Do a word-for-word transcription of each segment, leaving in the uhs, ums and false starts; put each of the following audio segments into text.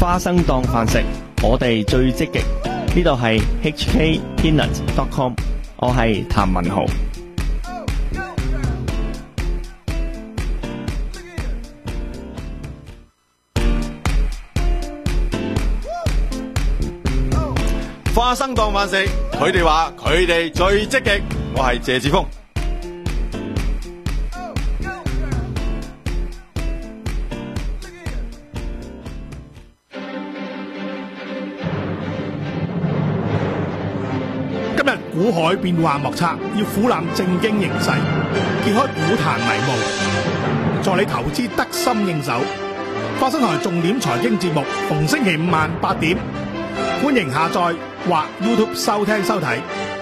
花生當飯食，我哋最積極。呢度係 H K Peanut dot com， 我係譚文豪。 花生當飯食，佢哋話佢哋最積極，我係謝志峰。 今日股海變幻莫測，要俯覽正經形勢，揭開股壇迷霧，助你投資得心應手。花生台重點財經節目，逢星期五晚八點，歡迎下載或 YouTube 收聽收睇。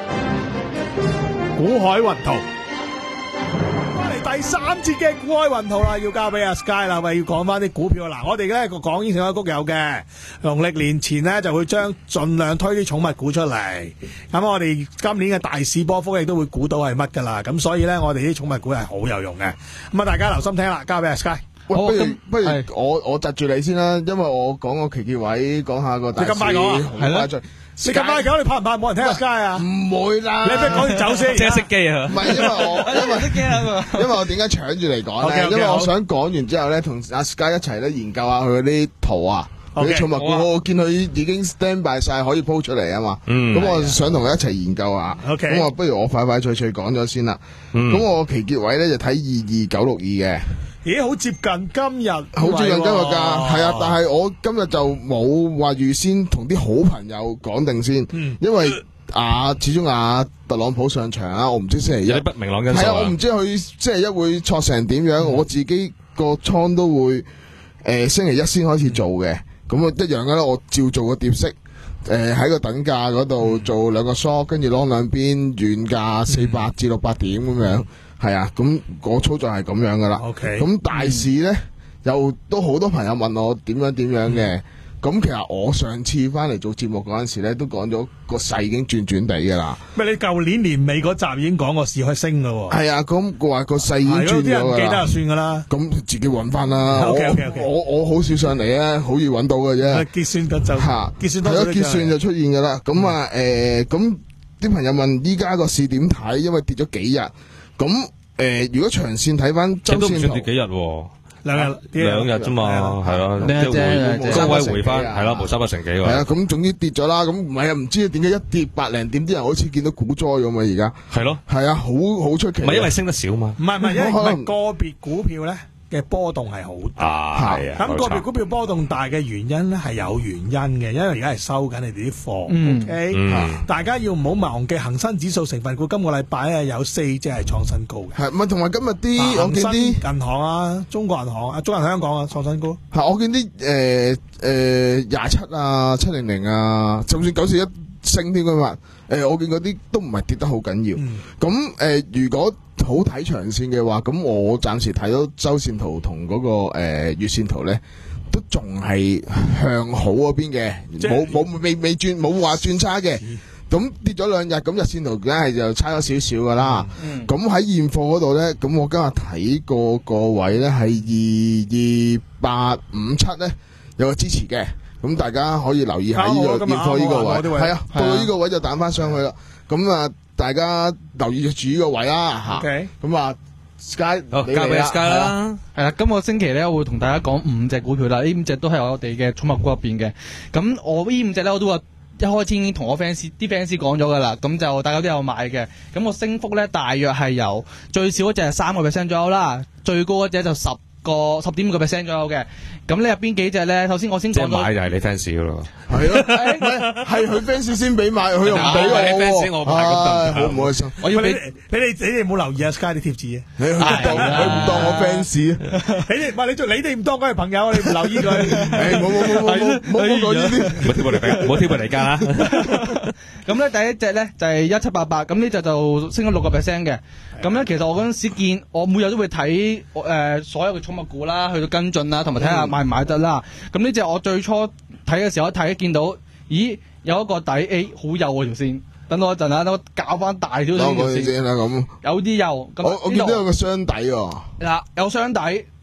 股海雲圖，翻嚟第三節嘅股海雲圖啦，要交俾阿 Sky 啦，喂，要講翻啲股票啦。我哋咧個港英成個谷有嘅，農曆年前咧就會將盡量推啲寵物股出嚟。咁我哋今年嘅大市波幅亦都會估到係乜噶啦。咁所以咧，我哋啲寵物股係好有用嘅。咁啊，大家留心聽啦，交俾阿 Sky。 喂，不如不如我我窒住你先啦，因為我講個期結位，講下個大市。 你咁快講啊？ 係啦， 你咁快講，你怕唔怕冇人聽阿 Sky 啊？ 唔會啦， 你不如講完走先。 即係熄機啊！ 唔係因為我因為熄機啊因為我點解搶住嚟講咧？因為我想講完之後咧，同阿 Sky 一齊咧研究下佢嗰啲圖啊，佢啲寵物股，我見佢已經 stand by 晒，可以鋪出嚟啊嘛。咁我想同佢一齊研究下。咁我不如我快快脆脆講咗先啦。咁我期結位咧就睇二二九六二嘅。 咦，好接近今日， 好接近今日㗎，係啊！但係我今日就冇話預先同啲好朋友講定先，嗯、因為啊，始終啊特朗普上場啊，我唔知星期一有啲不明朗因素係啊，我唔知佢星期一會挫成點樣，嗯、我自己個倉都會誒、呃、星期一先開始做嘅，咁啊一樣嘅啦，我照做個碟式，誒、呃、喺個等價嗰度做兩個 short，跟住攞兩邊遠價四百至六百點咁樣。係啊，咁我操作係咁樣噶啦。 OK， 咁大市咧、嗯、又都好多朋友問我點樣點樣嘅。咁、嗯、其實我上次翻嚟做節目嗰陣時咧，都講咗個勢已經轉轉地噶啦。 咩？你舊年年尾嗰集已經講過市可以升噶喎。係啊，咁我話個勢已經轉咗噶啦。如果啲人唔記得就算噶啦。咁自己揾翻啦。 OK OK OK。 我我好少上嚟啊，好易揾到嘅啫。 結算得就吓，結算係咯，結算就出現噶啦。咁啊，誒，咁啲朋友問依家個市點睇？因為跌咗幾日，咁。誒、呃，如果長線睇翻周線圖， 都唔算跌幾日喎， 兩日兩日啫嘛，係咯，即係高位回翻，係咯，無三不成幾喎。 係啊，咁總之跌咗啦，咁唔係啊，唔知點解一跌百零點，啲人好似見到股災咁啊，而家係咯， 係啊，好好出奇。 唔係因為升得少嘛？ 唔係唔係，因為可能個別股票咧嘅波動係好大，係啊。咁個別股票波動大嘅原因咧係有原因嘅，因為而家係收緊你哋啲貨，OK，大家要唔好忘記恒生指數成分股今個禮拜咧有四隻係創新高嘅， 係咪同埋今日啲我見啲銀行啊、中國銀行啊、中銀香港啊創新高， 係我見啲誒誒廿七啊、七零零啊，就算九四一升添㗎嘛，誒我見嗰啲都唔係跌得好緊要，咁誒如果好睇長線嘅話，咁我暫時睇到周線圖同嗰、那個誒、呃、月線圖咧，都仲係向好嗰邊嘅，冇冇未未轉冇話轉差嘅。咁跌咗兩日，咁日線圖梗係就差咗少少噶啦。咁喺、嗯、現貨嗰度咧，咁我今日睇過個位咧係二二八五七咧有個支持嘅，咁大家可以留意下呢、這個現貨呢個位，係啊，到到呢個位就彈翻上去啦。咁啊。大家留意住呢個位啦嚇，咁啊 Sky， 好交俾 Sky 啦。 係啦，今個星期咧，我會同大家講五隻股票啦。呢五隻都係我哋嘅寵物股入邊嘅。咁我呢五隻咧，我都話一開始已經同我 fans 啲 fans 講咗噶啦。咁就大家都有買嘅。咁個升幅咧，大約係由最少嗰隻係三個 percent 左右啦，最高嗰隻就十個十點五個 percent 左右嘅。咁你入邊幾隻咧？首先我先講咗， 即係買就係你 fans 噶咯， 係咯，係佢 fans 先俾買，佢又唔俾我。 你 fans 我買咁得， 好唔開心。 我要俾你哋，你哋冇留意啊 Sky 啲貼紙啊？ 佢唔當佢唔當我 fans， 你哋唔係你做，你哋唔當佢係朋友，你唔留意佢。 誒，冇冇冇冇冇冇講呢啲， 冇貼過嚟㗎，冇貼過嚟㗎啦。 咁咧第一隻咧就係一七八八，咁呢隻就升咗六個 percent 嘅。咁咧其實我嗰陣時見，我每日都會睇誒所有嘅寵物股啦，去到跟進啦，同埋睇下買唔買得啦。咁呢隻我最初睇嘅時候一睇見到，咦有一個底 A 好幼嗰條線，等我一陣啊，等我搞翻大少少條線。 先啦咁， 有啲幼。 我我見到有個箱底喎。 嗱，有箱底，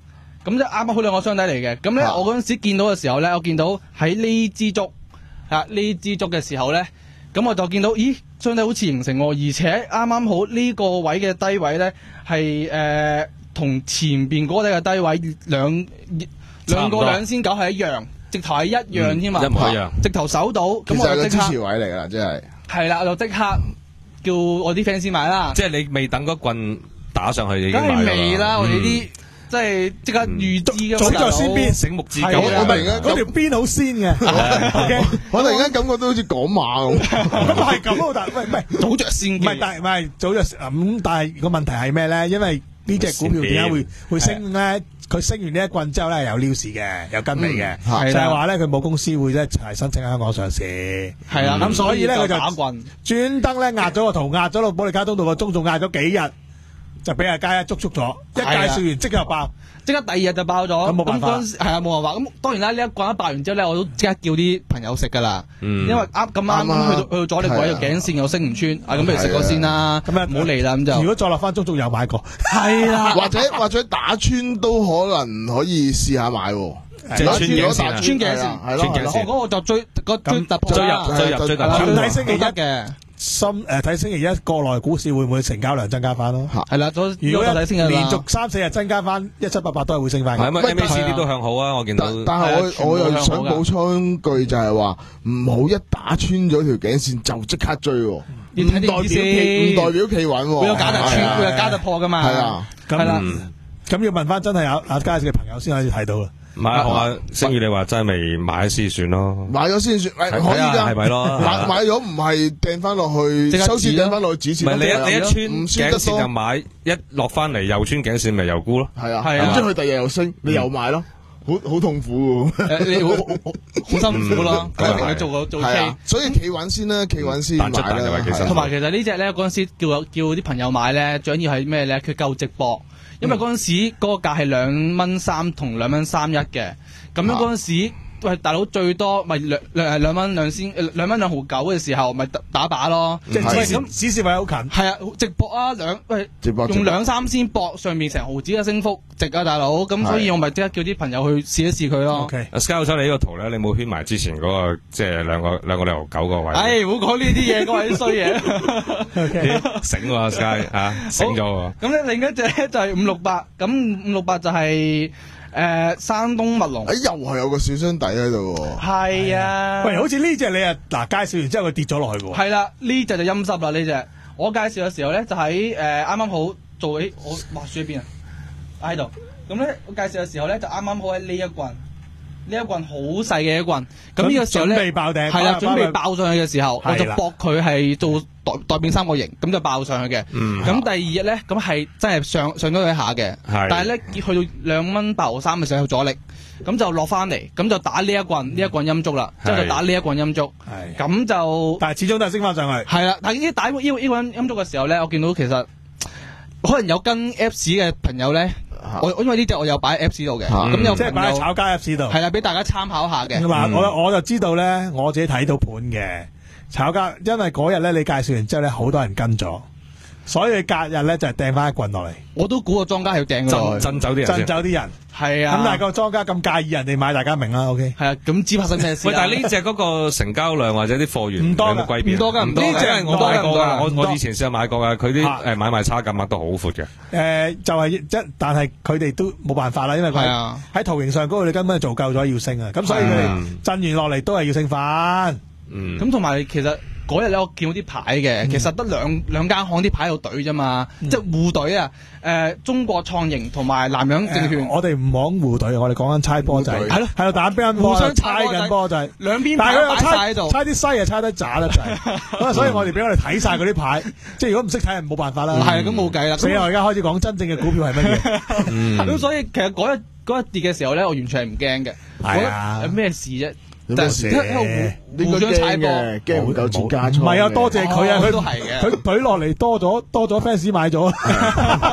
咁就啱啱好兩個雙底嚟嘅。咁咧， 啊我嗰陣時見到嘅時候咧，我見到喺呢支竹啊呢支竹嘅時候咧，咁我就見到，咦，雙底好似形成喎，而且啱啱好呢個位嘅低位咧係誒同前邊嗰個底嘅低位兩兩個兩千九係一樣，直頭係一樣添嘛， 一模一樣， 直頭守到，咁其實係個支我就即刻持位嚟㗎啦，真係。 係啦，我就即刻叫我啲 fans 買啦。 即係你未等嗰棍打上去，已經梗係買咗未啦，我哋啲嗯即係即刻預知早噶嘛， 就先邊醒目至今。 係啊我突然間咁嗰條邊好鮮嘅，OK， 我突然間感覺到好似講馬咁。 咁係咁咯，但係喂唔係早着先嘅。 唔係，但係唔係早就咁，但係個問題係咩咧？因為呢只股票點解會會升咧？佢升完呢一棍之後咧，有撩市嘅，有跟尾嘅， 嗯就係話咧佢冇公司會咧係申請香港上市， 係啦， 咁所以咧佢就打棍， 專登咧壓咗個圖，壓咗落保利加通道個中，仲壓咗幾日，就俾阿佳一捉捉咗，一介係啊紹完即刻爆。 即刻第二日就爆咗。 咁冇辦法嗰陣時係啊，冇辦法。咁當然啦，呢一棍一爆完之後咧，我都即刻叫啲朋友食噶啦。 嗯因為啱咁啱啱啊去到去到阻力位， 係啊個頸線又升唔穿，啊咁不如食咗先啦。 咁啊唔好嚟啦，咁就如果再落翻足足有買過， 係啦。 或者或者打穿都可能可以試下買喎。 即係穿頸線啊穿頸線係咯係咯穿頸線我嗰個就追個追突破追啦入追入追突係啦破。 睇星期一都得嘅， 深誒睇星期一國內股市會唔會成交量增加翻咯？ 係啦。咗如果呢個睇先㗎啦連續三四日增加翻一七八八都係會升翻嘅。 係咪喂 M A C 係啊 D 都向好啊？我見到但但係係啊全部我我又向好㗎想補充句就係話，唔好一打穿咗條頸線就即刻追喎，唔要睇代表定啲企先唔代表企穩喎。 會有假突係啊穿，會有假突破噶嘛。 係啊， 咁係啦嗯咁要問翻真係有阿佳嘅朋友先可以睇到啦。 唔係，我話星宇你話真係未買先算咯。 買咗先算，誒可以睇下㗎， 係咪咯買買咗唔係掟翻落去， 即刻收市止咯掟翻落去止蝕。 唔係你一你一穿唔穿得頸線就多， 買，一落翻嚟又穿頸線咪又沽咯。 係啊， 係啊咁即係佢第日又升，你又買咯，好好痛苦喎。 誒你好好好辛苦咯， 嗯咁一定要做個做係 K 啊。，所以企穩先啦，企穩先買彈出彈入啦啊。其實係啊同埋其實呢只咧嗰陣時叫叫啲朋友買咧，最緊要係咩咧？佢夠直播，因為嗰陣時嗰個價係兩蚊三同兩蚊三一嘅，咁樣嗰陣時。喂，大佬最多咪兩兩兩蚊兩仙誒兩蚊兩毫九嘅時候，咪打打靶咯。 即係喂咁指示指示位好近。 係啊，直播啊兩喂直播直播用兩三仙博上面成毫子嘅升幅，值啊大佬。咁所以我咪即刻叫啲朋友去試一試佢咯。 OK， 阿 Sky 生你呢個圖咧，你冇圈埋之前嗰個即係兩個兩個兩毫九個位。 唉，唔好講呢啲嘢，嗰位衰嘢。 OK， 醒喎阿 Sky 啊，醒咗喎。 咁咧另一隻咧就係五六八，咁五六八就係誒山東密龍。 誒又係有個小箱底喺度喎。 係啊， 喂，好似呢只你啊嗱介紹完之後佢跌咗落去嘅喎。 係啦，呢只就陰濕啦呢只。我介紹嘅時候咧，就喺誒啱啱好做起，我哇書喺邊啊？喺度。咁咧我介紹嘅時候咧，就啱啱好喺呢一棍，呢一棍好細嘅一棍。咁呢個時候咧， 準備爆頂係啦， 爆準備爆上去嘅時候，我就係啦搏佢係做代代變三角形，咁就爆上去嘅。 嗯咁第二日咧，咁係真係上上咗一下嘅， 係但係咧去到兩蚊八毫三嘅時候有阻力，咁就落翻嚟，咁就打呢一棍，呢一棍陰燭啦，之後就打呢一棍陰燭， 係咁就。 但係始終都係升翻上去。 係啦，但係呢打呢個呢個陰陰燭嘅時候咧，我見到其實可能有跟 Apps 嘅朋友咧，我因為呢只我有擺喺 Apps 度嘅， 啊咁有即係擺喺朋友炒家 Apps 度。 係啦，俾大家參考下嘅。 嗱， 嗯我我就知道咧，我自己睇到盤嘅炒家，因為嗰日咧你介紹完之後咧，好多人跟咗，所以隔日咧就係掟翻一棍落嚟， 我都估個莊家係要掟㗎啦震，震走啲人震先。 走啲人。 係啊， 咁但係個莊家咁介意人哋買，大家明啦。OK， 係啊，咁知發生咩事喂， 啦？ 但係呢只嗰個成交量或者啲貨源唔多㗎有冇歸變？ 唔多㗎唔多㗎， 唔多㗎因為我買過唔多㗎㗎，我唔多我以前試下買過㗎，佢啲啊誒買賣差價額都好闊嘅。 誒就係即但係佢哋都冇辦法啦，因為佢係啊喺圖形上嗰度你根本做夠咗要升啊，咁所以佢哋嗯震完落嚟都係要升翻。 嗯， 咁同埋其實嗰日咧，我見到啲牌嘅，其實得兩兩間行啲牌喺度懟啫嘛，即係互懟啊！誒，中國創盈同埋南洋證券誒，我哋唔講互隊，我哋講緊猜波仔， 互隊係咯，喺度打乒乓波， 互相猜猜波仔緊波仔。 兩邊但係牌擺晒佢又猜喺度。 猜啲西啊，猜得渣得滯，咁啊，所以我哋俾我哋睇晒嗰啲牌，即係如果唔識睇，冇辦法啦。 係啊，咁冇計啦。 所以我而家開始講真正嘅股票係乜嘢。 嗯咁所以其實嗰日嗰日跌嘅時候咧，我完全係唔驚嘅。 係啊我覺得有咩事啫？ 有咩事但係喺度互互相踩波， 嘅，驚唔夠錢加倉。 唔係啊，多謝佢啊， 哦佢都係嘅佢懟落嚟多咗多咗 fans 買咗。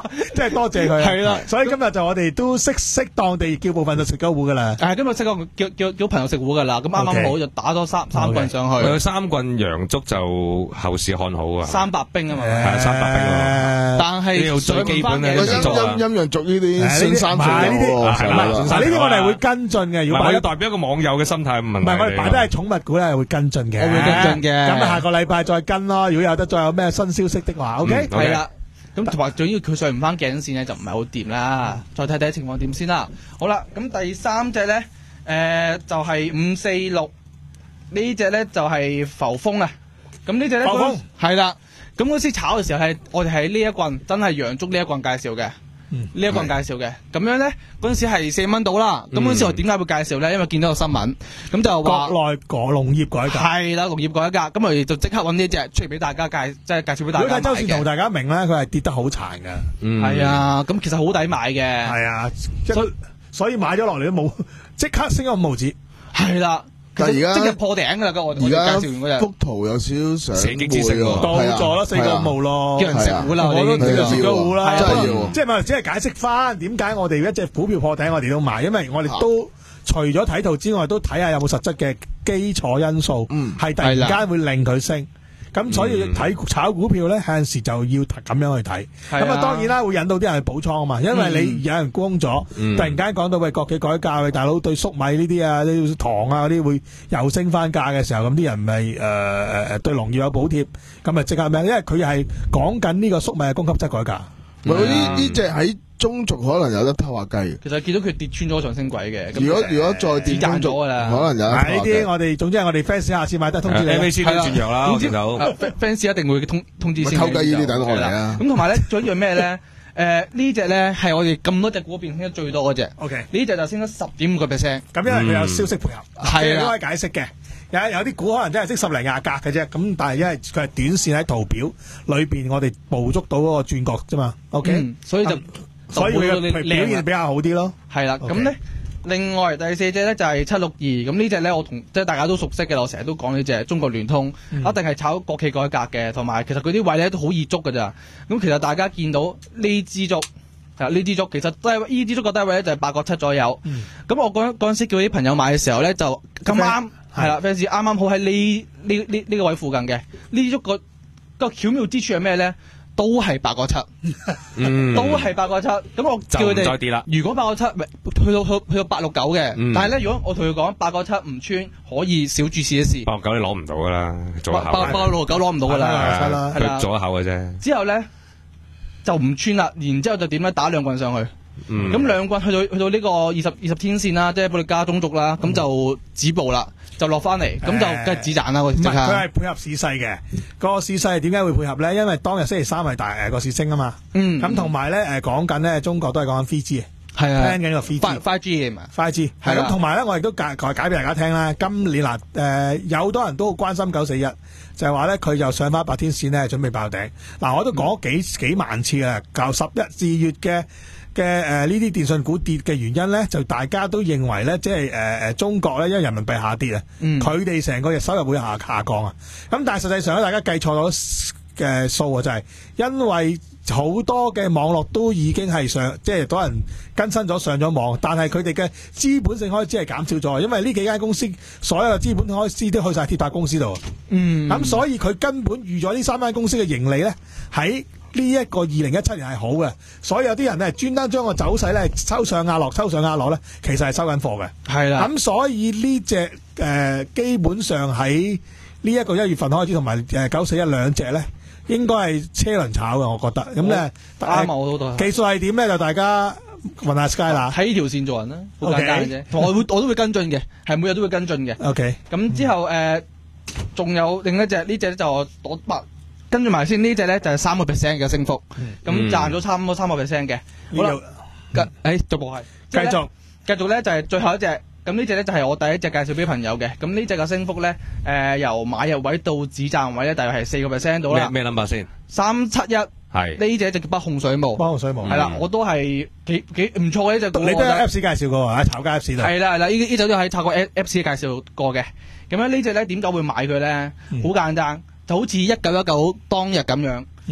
真係多謝佢。 係啦所以今日就我哋都適適當地叫部分就食咗糊噶啦。 係今日識個叫叫叫朋友食糊噶啦，咁啱啱好就打多三三棍上去， 有三棍洋竹就後市看好啊！ 三百兵啊嘛， 係三百兵喎。 但係呢度最基本嘅陰洋竹啊陰陰陽族呢啲先生做呢啲喎， 係啦，嗱呢啲我哋會跟進嘅。如果擺唔係我要代表一個網友嘅心態問題。 唔係我哋擺得係寵物股咧，會跟進嘅。 我會跟進嘅咁啊，下個禮拜再跟咯。如果有得再有咩新消息的話，OK。 係啦。咁同埋仲要佢上唔翻頸線咧，就唔係好掂啦。再睇睇情況點先啦。好啦，咁第三隻咧，誒就係五四六呢隻咧就係浮風啊。咁呢隻咧浮風係啦。咁嗰時炒嘅時候係我哋喺呢一棍真係陽燭呢一棍介紹嘅。呢一棍介紹嘅，咁樣咧嗰陣時係四蚊到啦。咁嗰陣時我點解會介紹咧？因為見到個新聞，咁就話國內個農業改革係啦，農業改革，咁我哋就即刻揾呢隻出嚟俾大家介，即係介紹俾大家買嘅。 如果睇周線圖，大家明咧，佢係跌得好殘㗎。 嗯係啊，咁其實好抵買嘅。 係啊，所以所以買咗落嚟都冇，即刻升咗五毫子。 係啦。 但係而家即係破頂㗎啦！我我哋而家介紹完嗰隻幅圖有少少上射擊之星喎到咗啦，四個五毫咯， 叫人食糊啦， 我都哋已經食咗糊啦， 真係要即係咪只係解釋翻點解我哋一隻股票破頂，我哋都買，因為我哋都除咗睇圖之外，都睇下有冇實質嘅基礎因素， 嗯係突然間會令佢升。咁所以睇炒股票咧，有陣時就要咁樣去睇。咁啊，當然啦，會引到啲人去補倉啊嘛。因為你有人沽咗， 嗯突然間講到喂國企改革，喂大佬對粟米呢啲啊、啲糖啊嗰啲會又升翻價嘅時候，咁啲人咪誒誒誒對農業有補貼，咁咪即刻咩？因為佢係講緊呢個粟米嘅供給側改革。 喂，呢呢只喺中族可能有得偷下雞。 其實見到佢跌穿咗上升軌嘅。 如果如果再跌中族，可能有得偷下雞。 呢啲我哋總之係我哋 fans 下次買得通知你。 M A C 都轉弱啦，我見到 fans 一定會通通知先。 偷雞呢啲等我嚟啊！ 咁同埋咧，仲有一樣咩咧？誒呢隻咧係我哋咁多隻股入邊升得最多嗰隻。 OK， 呢隻就升咗十點五個 percent。 咁因為佢有消息配合， 係都可以解釋嘅。有有啲股可能真係識十零廿格嘅啫，咁但係因為佢係短線喺圖表裏邊，我哋捕捉到嗰個轉角啫嘛。OK， 所以就所以佢嘅表現比較好啲咯。 係啦，咁咧另外第四隻咧就係七六二，咁呢隻咧我同即係大家都熟悉嘅，我成日都講呢隻中國聯通，一定係炒國企改革嘅，同埋其實佢啲位咧都好易捉㗎咋。咁其實大家見到呢支竹。係呢支竹其實低位，呢支竹個低位咧就係八個七左右。咁、嗯、我嗰嗰陣時叫啲朋友買嘅時候咧，就咁啱係啦 fans 啱啱好喺呢呢呢呢個位附近嘅。呢支竹個個巧妙之處係咩咧？都係八個七，都係八個七。咁我叫佢哋再跌啦。 如果八個七去到去去到八六九嘅， 嗯、 但係咧如果我同佢講八個七唔穿，可以小注試一試。 八六九你攞唔到噶啦，做一口。 八八六九攞唔到噶啦， 係啦， 佢做一口嘅啫。 之後咧就唔穿啦，然之後就點咧打兩棍上去。咁兩棍去到去到呢個二十二十天線啦，即係保利加中軸啦，咁、嗯、就止步啦，就落翻嚟，咁、嗯、就梗係止賺啦。唔係， 佢係配合市勢嘅。個市勢係點解會配合咧？因為當日星期三係大誒個市升啊嘛。嗯。咁同埋咧誒講緊咧，中國都係講緊 three G 係啊， 聽緊個 three G。 five G 啊嘛。 five G 係咁，同埋咧我亦都解解解俾大家聽啦。今年嗱誒、呃、有好多人都好關心九四一，就係話咧佢又上翻百天線咧，準備爆頂。嗱我都講咗幾、嗯、幾萬次啦，舊十一至月嘅。嘅誒呢啲電信股跌嘅原因咧，就大家都認為咧，即係誒誒中國咧，因為人民幣下跌啊，佢哋成個日收入會下下降啊。咁但係實際上咧，大家計錯咗嘅數啊，就係因為好多嘅網絡都已經係上，即係多人更新咗上咗網，但係佢哋嘅資本性開支係減少咗，因為呢幾間公司所有嘅資本開支都去晒鐵塔公司度。嗯，咁所以佢根本預咗呢三間公司嘅盈利咧喺呢一個二零一七年係好嘅，所以有啲人咧專登將個走勢咧抽上壓落，抽上壓落咧，其實係收緊貨嘅。係啦，咁所以呢隻誒基本上喺呢一個一月份開始，同埋誒九四一兩隻咧，應該係車輪炒嘅，我覺得。咁咧啱啊，我都技術係點咧？就大家問下 Sky 啦。喺呢條線做人啦，好簡單嘅啫。同我會我都會跟進嘅，係每日都會跟進嘅。OK。咁之後誒，仲有另一隻呢隻咧就我白。跟住埋先，呢隻咧就係三個 percent 嘅升幅，咁賺咗差唔多三個 percent 嘅。好啦，誒逐步係繼續，繼續咧就係最後一隻。咁呢隻咧就係我第一隻介紹俾朋友嘅。咁呢隻嘅升幅咧，誒由買入位到止賺位咧，大約係四個 percent 到啦。咩咩 number 先？三七一係呢隻就叫北控水務。北控水務係啦，我都係幾幾唔錯嘅呢隻股。你都喺 Apps 介紹過啊？炒家 Apps 度。係啦係啦，呢呢隻都喺炒過 Apps 介紹過嘅。咁樣呢隻咧點解會買佢咧？好簡單。就好似一九一九當日咁樣，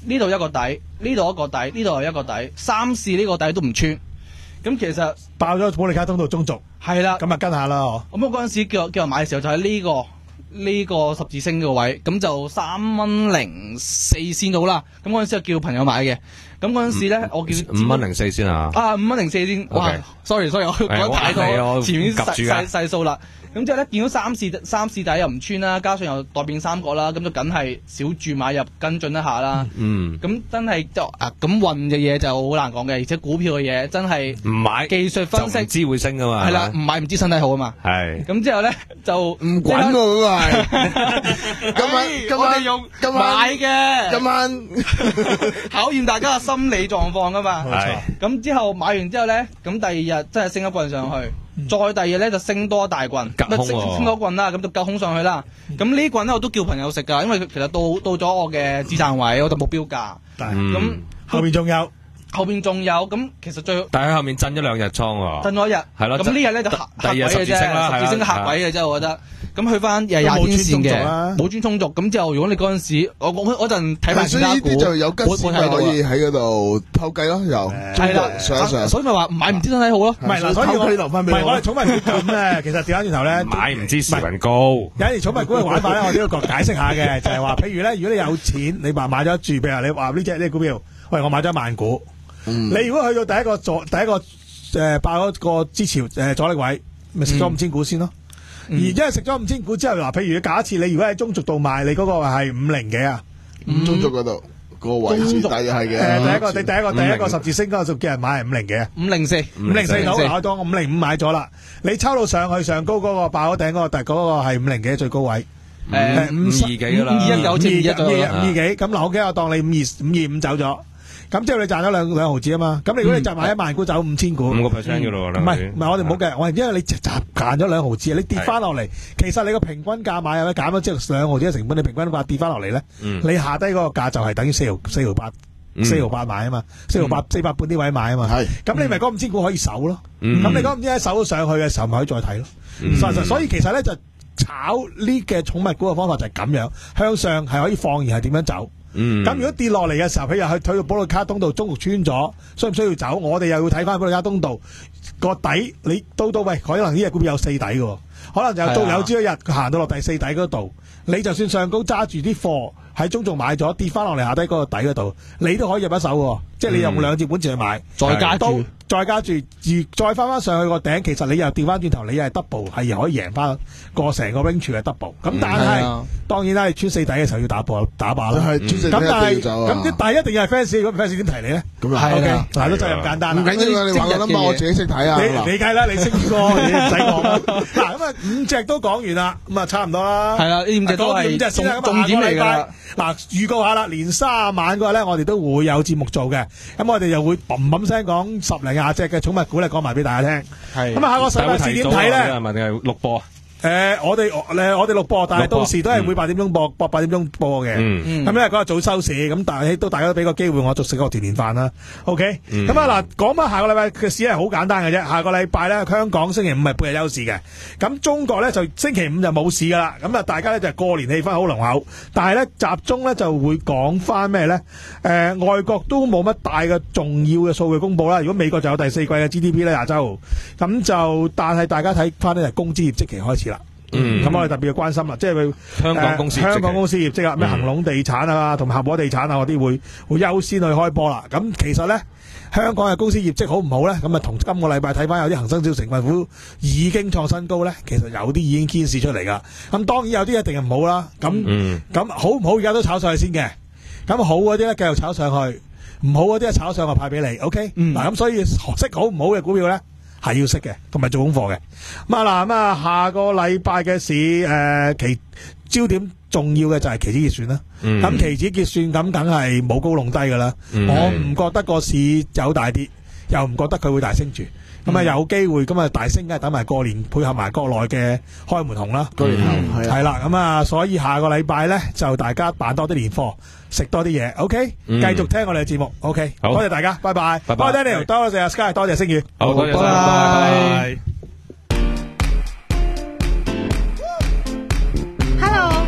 呢度一個底，呢度一個底，呢度係一個底，三試呢個底都唔穿。咁其實爆咗保利加通道中軸， 係啦。 咁啊跟下啦。 咁我嗰陣時叫我叫我買嘅時候就喺呢、個呢、個十字星嘅位，咁就三蚊零四先到啦。咁嗰陣時就叫朋友買嘅。咁嗰陣時咧，我叫五蚊零四先啊！ 啊，五蚊零四先。哇 OK ，sorry sorry，我講得太係我多，前面細夾住㗎細細數啦。咁之後咧，見到三試三試底又唔穿啦，加上又代變三角啦，咁就梗係小注買入跟進一下啦。 嗯， 咁真係就啊，咁運嘅嘢就好難講嘅，而且股票嘅嘢真係唔買技術分析就唔知會升噶嘛。 係啦，唔係咪買唔知身體好啊嘛。 係咁之後咧就唔滾喎嗰個係。今晚今晚我哋用今晚買嘅， 今晚考驗大家嘅心理狀況噶嘛。 係咁之後買完之後咧，咁第二日真係升一棍上去，再第二日咧就升多一大棍， 隔空喎升升多棍啦，咁就隔空上去啦。咁呢棍咧我都叫朋友食㗎，因為佢其實到到咗我嘅止賺位，我就目標價。 嗯咁後面仲有後邊仲有，咁其實最但係喺後面震咗兩日倉喎。 震咗一日， 係咯咁呢日咧就客第二日客位嘅十字星啦啫，十字星嘅係啊客位嘅啫，我覺得。咁去翻誒廿天線嘅，冇穿充足。咁之後，如果你嗰陣時，我我嗰陣睇埋所以呢其他股， 啲就有吉線咪可以喺嗰度偷計咯，又係啦， 上一上。 所以咪話買唔知身體好咯。 唔係嗱，所以我偷雞留返唔俾我係我哋寵物股咁咧，其實調翻轉頭咧， 買唔知時運高。 有一條寵物股嘅玩法咧，我都要解釋下嘅，就係話，譬如咧，如果你有錢，你話買咗住，譬如話你話呢只呢個股票，喂，我買咗一萬股，你如果去到第一個阻，第一個誒爆咗個支潮誒阻力位，咪食咗五千股先咯。而因為食咗五千股之後，嗱，譬如假設你如果喺中軸度賣，你嗰個係五零幾啊？ 中足嗰度個位置底係嘅。 誒，第一個第第一個第一個十字星嗰個就叫人買係五零幾啊？ 五零四， 五零四到，我當我五零五買咗啦。你抽到上去上高嗰個爆咗頂嗰個，但係嗰個係五零幾最高位。 誒五二幾㗎啦五二一九好似五二一左右啦五二幾咁嗱，我記得我當你五二五二五走咗，咁之後你賺咗兩兩毫子啊嘛。咁你如果你賺買一萬股走五千股， 五個 percent 㗎咯， 唔係唔係，我哋唔好計，我係因為你賺賺咗兩毫子，你跌翻落嚟，其實你個平均價買入咧減咗之後兩毫子嘅成本，你平均價跌翻落嚟咧，你下低嗰個價就係等於四毫四毫八。四毫八買啊嘛，四毫八四百半啲位買啊嘛， 係咁你咪嗰五千股可以守咯，咁嗯你嗰五千守到上去嘅時候咪可以再睇咯。實實所以其實咧就炒呢嘅寵物股嘅方法就係咁樣，向上係可以放，而係點樣走。 嗯咁如果跌落嚟嘅時候，譬如去退到保利加通道中途穿咗，需唔需要走？我哋又要睇翻保利加通道個底，你到到喂，可能呢隻股票有四底嘅，可能就到有朝一日佢行到落第四底嗰度，你就算上高揸住啲貨喺中仲買咗，跌翻落嚟下低嗰個底嗰度，你都可以入一手喎。即係你用兩隻本錢去買， 再加注， 再加住，再翻翻上去個頂，其實你又調翻轉頭，你又係 double，係可以贏翻個成個 range 嘅 double。咁但係當然啦，你穿四底嘅時候要打破打靶啦。咁但係咁啲但係一定要係 fans，如果 fans 點提你咧？ 咁啊 ，OK，嗱都就係咁簡單啦。 唔緊要啦，你話個 number 我自己識睇啊。 你你計啦，你識過，你唔使講啦。嗱咁啊，五隻都講完啦，咁啊差唔多啦。 係啦，呢五隻都係重重點嚟㗎啦。 嗱，預告下啦，年卅晚嗰日咧，我哋都會有節目做嘅。咁我哋又會砰砰聲講十零廿隻嘅寵物股咧，講埋俾大家聽。 係。 咁啊，下個禮拜四點睇咧？ 係咪定係錄播？ 誒，我哋誒我哋錄播，但係到時都係會八點鐘播，播八點鐘播嘅。 嗯。 咁咧嗰日早收市，咁但係都大家都俾個機會我做食個團年飯啦。OK。咁啊嗱，講翻下個禮拜嘅市係好簡單嘅啫。下個禮拜咧，香港星期五係半日休市嘅。咁中國咧就星期五就冇市噶啦。咁啊，大家咧就過年氣氛好濃厚，但係咧集中咧就會講翻咩咧？誒，外國都冇乜大嘅重要嘅數據公佈啦。如果美國就有第四季嘅 G D P 咧，亞洲咁就，但係大家睇翻呢係工資業績期開始啦。嗯，咁我哋特別要關心啦，即係佢香港公司香港公司業績啊，咩恒隆地產啊，同埋合和地產啊嗰啲會會優先去開波啦。咁其實咧，香港嘅公司業績好唔好咧？咁啊，同今個禮拜睇翻有啲恒生指數成分股已經創新高咧，其實有啲已經顯示出嚟噶。咁當然有啲一定係唔好啦。咁咁、嗯、好唔好而家都炒上去先嘅。咁好嗰啲咧繼續炒上去，唔好嗰啲啊炒上去派俾你。OK，嗱咁、嗯、所以識好唔好嘅股票咧？係要識嘅，同埋做功課嘅。咁啊嗱，咁啊下個禮拜嘅市誒期焦點重要嘅就係期指結算啦。咁、嗯、期指結算咁梗係冇高弄低噶啦。嗯、我唔覺得個市有大跌，又唔覺得佢會大升住。咁啊、嗯、有機會咁啊大升，梗係等埋過年配合埋國內嘅開門紅啦。過年後係啦，咁啊所以下個禮拜咧就大家辦多啲年貨，食多啲嘢。OK，繼、嗯、續聽我哋嘅節目。OK，好多謝大家，拜拜。多謝 Daniel，多謝 Sky， 多謝星宇。 好，多謝，拜拜。 Hello，花生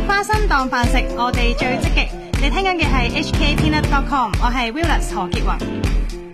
當飯食，我哋最積極。你聽緊嘅係 H K Peanut dot com， 我係 Willis 何潔雲。